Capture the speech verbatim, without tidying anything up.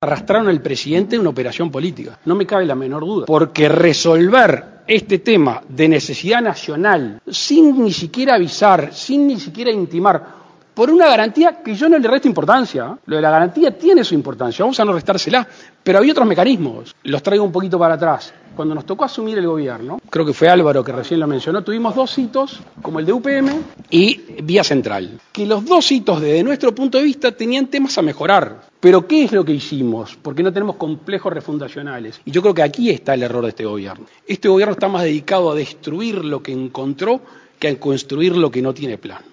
Arrastraron al presidente en una operación política, no me cabe la menor duda, porque resolver este tema de necesidad nacional sin ni siquiera avisar, sin ni siquiera intimar, por una garantía que yo no le resto importancia, ¿eh? Lo de la garantía tiene su importancia, vamos a no restársela, pero había otros mecanismos, los traigo un poquito para atrás. Cuando nos tocó asumir el gobierno, creo que fue Álvaro que recién lo mencionó, tuvimos dos hitos, como el de U P M y Vía Central, que los dos hitos desde nuestro punto de vista tenían temas a mejorar. Pero ¿qué es lo que hicimos? Porque no tenemos complejos refundacionales. Y yo creo que aquí está el error de este gobierno. Este gobierno está más dedicado a destruir lo que encontró que a construir lo que no tiene plan.